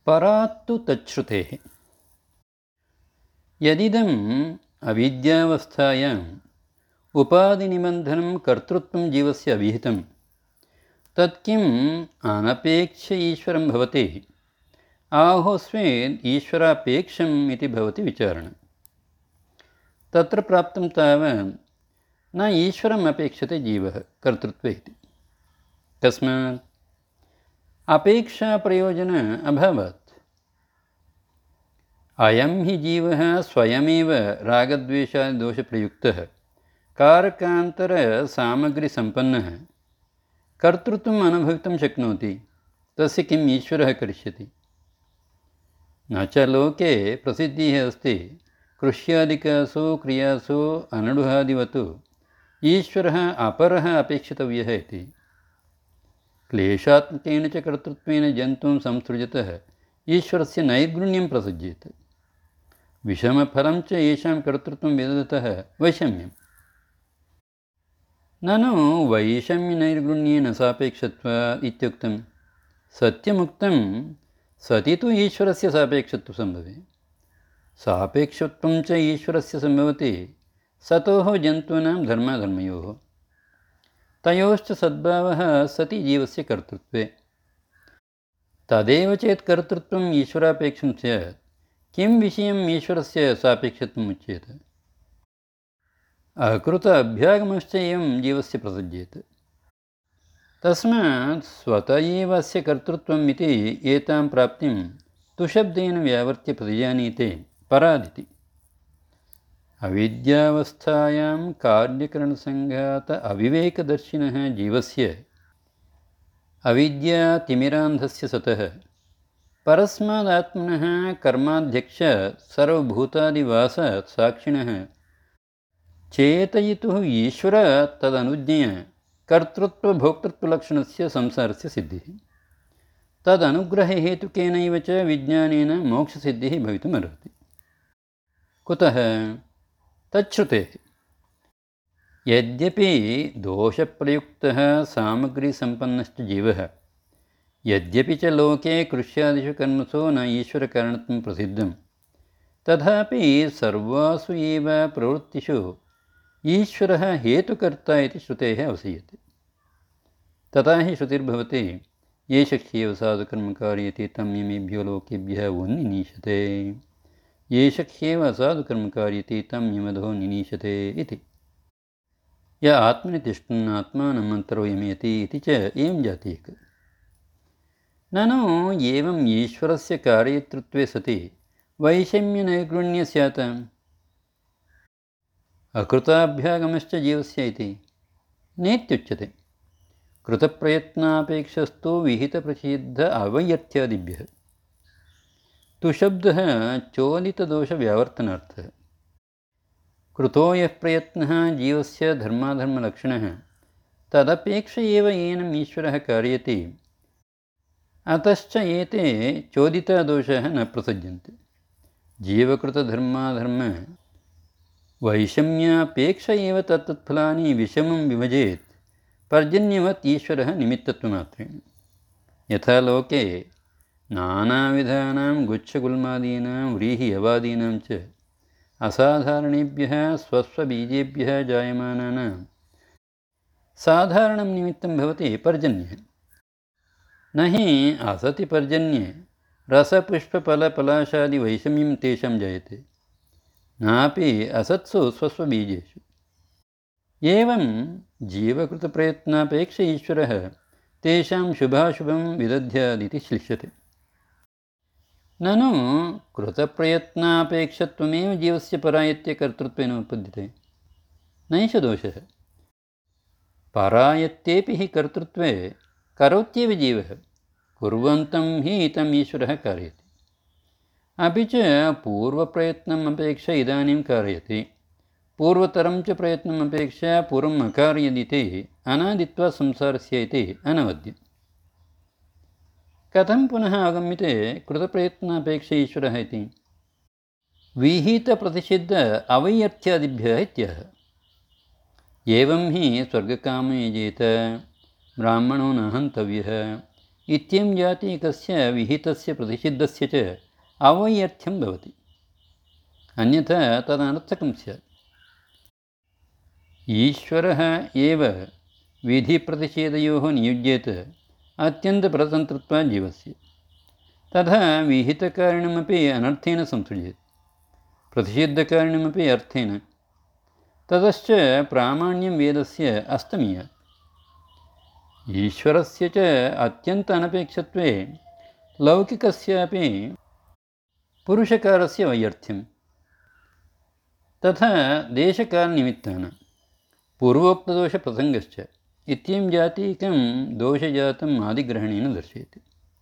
परात्तु तच्छ्रुतेः। यदिदम् अविद्यावस्थायाम् उपाधिनिबन्धनं कर्तृत्वं जीवस्य अभिहितं तत्किम् अनपेक्ष्य ईश्वरं भवति आहोस्वेत् ईश्वरापेक्षम् इति भवति विचारणा। तत्र प्राप्तं तावत् न ईश्वरम् अपेक्षते जीवः कर्तृत्वे इति। तस्मात् अपेक्षाप्रयोजन अभावात् अयं हि जीवः स्वयमेव रागद्वेषादिदोषप्रयुक्तः कारकान्तरसामग्रीसम्पन्नः कर्तृत्वम् अनुभवितुं शक्नोति, तस्य किम् ईश्वरः करिष्यति। न च लोके प्रसिद्धिः अस्ति कृष्यादिकासु क्रियासु अनडुहादिवत् ईश्वरः अपरः अपेक्षितव्यः इति। क्लेशात्मकेन च कर्तृत्वेन जन्तुं संसृजतः ईश्वरस्य नैर्गुण्यं प्रसज्येत। विषमफलं च येषां कर्तृत्वं विदधतः वैषम्यम्। ननु वैषम्यनैर्गुण्येन सापेक्षत्वात् इत्युक्तं। सत्यमुक्तं सति तु ईश्वरस्य सापेक्षत्वसम्भवे। सापेक्षत्वं च ईश्वरस्य सम्भवति सतोः जन्तूनां धर्माधर्मयोः। तयोश्च सद्भावः सति जीवस्य कर्तृत्वे। तदेव चेत् कर्तृत्वम् ईश्वरापेक्षं स्यात् किं विषयम् ईश्वरस्य सापेक्षत्वम् उच्येत। अकृत अभ्यागमश्च एवं जीवस्य प्रसज्येत। तस्मात् स्वत एव अस्य कर्तृत्वम् इति एतां प्राप्तिं तुशब्देन व्यावर्त्य प्रतिजानीते परादिति। अविद्यावस्थायां कार्यकरणसङ्घात अविवेकदर्शिनः जीवस्य अविद्यातिमिरान्धस्य सतः परस्मादात्मनः कर्माध्यक्ष सर्वभूतादिवासात् साक्षिणः चेतयितुः ईश्वर तदनुज्ञेय कर्तृत्वभोक्तृत्वलक्षणस्य संसारस्य सिद्धिः। तदनुग्रहेतुकेनैव च विज्ञानेन मोक्षसिद्धिः भवितुमर्हति। कुतः? तच्छ्रुतेः। यद्यपि दोषप्रयुक्तः सामग्रीसम्पन्नश्च जीवः यद्यपि च लोके कृष्यादिषु कर्मसु न ईश्वरकारणत्वं प्रसिद्धं तथापि सर्वासु एव प्रवृत्तिषु ईश्वरः हेतुकर्ता इति श्रुतेः अवसीयते। तथा हि श्रुतिर्भवति ये शक्येव साधुकर्म कारयति तं यमेभ्यो लोकेभ्यः उन्निनीशते, ये शक्येव असाधुकर्म कारयति तं यमधो निनीशते इति। य आत्मनि तिष्ठन् आत्मानम् अन्तरो यमयति इति च एवं जातीयक। ननु एवम् ईश्वरस्य कार्यतृत्वे सति वैषम्यनैर्गुण्य स्यात्। अकृताभ्यागमश्च जीवस्य इति नेत्युच्यते। कृतप्रयत्नापेक्षस्तु विहितप्रसिद्ध अवैयर्थ्यादिभ्यः। तुशब्दः चोदितदोषव्यावर्तनार्थः। कृतो यः प्रयत्नः जीवस्य धर्माधर्मलक्षणः तदपेक्ष एव येनम् ईश्वरः कारयति अतश्च एते चोदितादोषाः न प्रसज्यन्ते। जीवकृतधर्माधर्म वैषम्यापेक्ष एव तत्तत्फलानि विषमं विभजेत् पर्जन्यवत् ईश्वरः निमित्तत्वमात्रेण। यथा लोके नानाविधानां गुच्छगुल्मादीनां व्रीहियवादीनां च असाधारणेभ्यः स्वस्वबीजेभ्यः जायमानानां साधारणं निमित्तं भवति पर्जन्यः। न हि असति पर्जन्ये रसपुष्पफलपलाशादिवैषम्यं तेषां जायते, नापि असत्सु स्वस्वबीजेषु। एवं जीवकृतप्रयत्नापेक्ष ईश्वरः तेषां शुभाशुभं विदध्यादिति श्लिष्यते। ननु कृतप्रयत्नापेक्षत्वमेव जीवस्य परायत्यकर्तृत्वेन उपपद्यते। नैष दोषः। परायत्येपि हि कर्तृत्वे करोत्येव जीवः, कुर्वन्तं हि तम् ईश्वरः कारयति। अपि च पूर्वप्रयत्नम् अपेक्ष्य इदानीं कारयति, पूर्वतरं च प्रयत्नम् अपेक्ष्य पूर्वम् अकारयदिति अनादित्वा संसारस्य इति अनवद्यम्। कथं पुनः अवगम्यते कृतप्रयत्नापेक्ष ईश्वरः इति? विहितप्रतिषिद्ध अवैयर्थ्यादिभ्यः इत्यः। एवं हि स्वर्गकामो यजेत, ब्राह्मणो न हन्तव्यः, इत्यं जातीकस्य विहितस्य प्रतिषिद्धस्य च अवैयर्थ्यं भवति, अन्यथा तदनर्थकं स्यात्। ईश्वरः एव विधिप्रतिषेधयोः नियुज्येत अत्यन्तपरतन्त्रत्वात् जीवस्य, तथा विहितकारणमपि अनर्थेन संसृज्येत्, प्रतिषिद्धकारणमपि अर्थेन। ततश्च प्रामाण्यं वेदस्य अस्तमीयात्। ईश्वरस्य च अत्यन्त अनपेक्षत्वे लौकिकस्यापि पुरुषकारस्य वैयर्थ्यं, तथा देशकालनिमित्तानां पूर्वोक्तदोषप्रसङ्गश्च इत्यं जातीकं दोषजातम् आदिग्रहणेन दर्शयति।